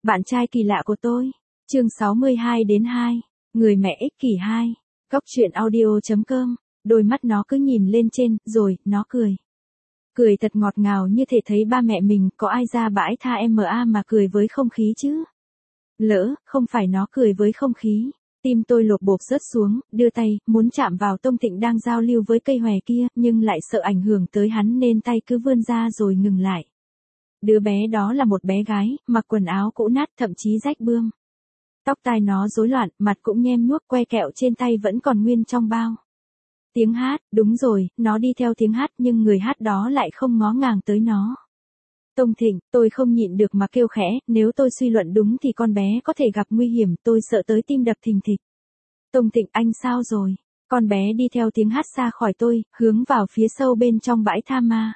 Bạn trai kỳ lạ của tôi. Chương 62-2. Người mẹ ích kỷ 2. Góc truyện audio.com. Đôi mắt nó cứ nhìn lên trên, rồi, nó cười. Cười thật ngọt ngào như thể thấy ba mẹ mình, có ai ra bãi tha mà cười với không khí chứ. Lỡ, không phải nó cười với không khí. Tim tôi lột bột rớt xuống, đưa tay, muốn chạm vào Tông Thịnh đang giao lưu với cây hòe kia, nhưng lại sợ ảnh hưởng tới hắn nên tay cứ vươn ra rồi ngừng lại. Đứa bé đó là một bé gái, mặc quần áo cũ nát thậm chí rách bươm. Tóc tai nó rối loạn, mặt cũng nhem nhuốc, que kẹo trên tay vẫn còn nguyên trong bao. Tiếng hát, đúng rồi, nó đi theo tiếng hát nhưng người hát đó lại không ngó ngàng tới nó. Tông Thịnh, tôi không nhịn được mà kêu khẽ, nếu tôi suy luận đúng thì con bé có thể gặp nguy hiểm, tôi sợ tới tim đập thình thịch. Tông Thịnh, anh sao rồi? Con bé đi theo tiếng hát xa khỏi tôi, hướng vào phía sâu bên trong bãi tha ma.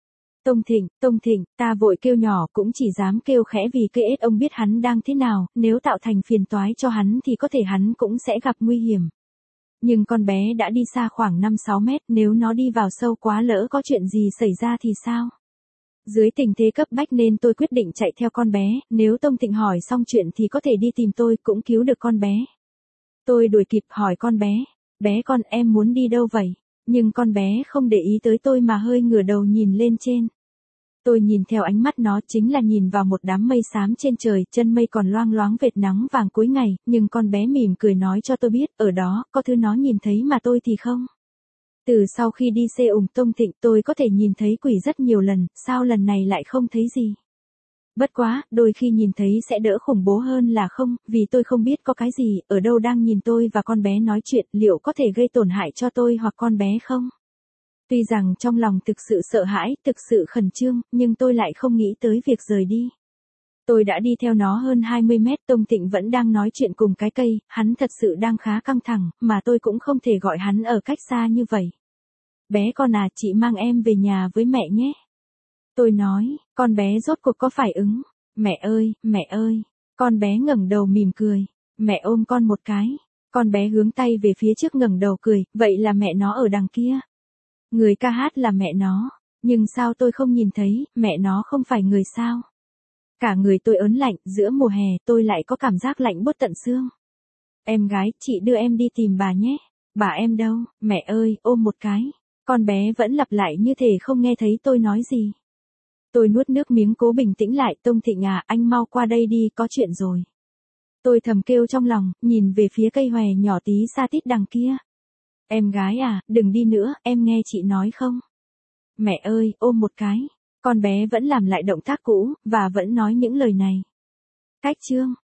Tông Thịnh, ta vội kêu nhỏ cũng chỉ dám kêu khẽ vì kệ ông biết hắn đang thế nào, nếu tạo thành phiền toái cho hắn thì có thể hắn cũng sẽ gặp nguy hiểm. Nhưng con bé đã đi xa khoảng 5-6 mét, nếu nó đi vào sâu quá lỡ có chuyện gì xảy ra thì sao? Dưới tình thế cấp bách nên tôi quyết định chạy theo con bé, nếu Tông Thịnh hỏi xong chuyện thì có thể đi tìm tôi cũng cứu được con bé. Tôi đuổi kịp hỏi con bé con em muốn đi đâu vậy? Nhưng con bé không để ý tới tôi mà hơi ngửa đầu nhìn lên trên. Tôi nhìn theo ánh mắt nó chính là nhìn vào một đám mây xám trên trời, chân mây còn loang loáng vệt nắng vàng cuối ngày, nhưng con bé mỉm cười nói cho tôi biết, ở đó, có thứ nó nhìn thấy mà tôi thì không. Từ sau khi đi xe ủng Tông Thịnh tôi có thể nhìn thấy quỷ rất nhiều lần, sao lần này lại không thấy gì? Bất quá, đôi khi nhìn thấy sẽ đỡ khủng bố hơn là không, vì tôi không biết có cái gì, ở đâu đang nhìn tôi và con bé nói chuyện, liệu có thể gây tổn hại cho tôi hoặc con bé không? Tuy rằng trong lòng thực sự sợ hãi, thực sự khẩn trương, nhưng tôi lại không nghĩ tới việc rời đi. Tôi đã đi theo nó hơn 20 mét, Tông Thịnh vẫn đang nói chuyện cùng cái cây, hắn thật sự đang khá căng thẳng, mà tôi cũng không thể gọi hắn ở cách xa như vậy. Bé con à, chị mang em về nhà với mẹ nhé. Tôi nói, con bé rốt cuộc có phải ứng. Mẹ ơi, con bé ngẩng đầu mỉm cười. Mẹ ôm con một cái. Con bé hướng tay về phía trước ngẩng đầu cười, vậy là mẹ nó ở đằng kia. Người ca hát là mẹ nó, nhưng sao tôi không nhìn thấy, mẹ nó không phải người sao? Cả người tôi ớn lạnh, giữa mùa hè tôi lại có cảm giác lạnh buốt tận xương. Em gái, chị đưa em đi tìm bà nhé. Bà em đâu, mẹ ơi, ôm một cái. Con bé vẫn lặp lại như thể không nghe thấy tôi nói gì. Tôi nuốt nước miếng cố bình tĩnh lại, Tông Thịnh à, anh mau qua đây đi, có chuyện rồi. Tôi thầm kêu trong lòng, nhìn về phía cây hòe nhỏ tí xa tít đằng kia. Em gái à, đừng đi nữa, em nghe chị nói không? Mẹ ơi, ôm một cái. Con bé vẫn làm lại động tác cũ, và vẫn nói những lời này. Cách chương.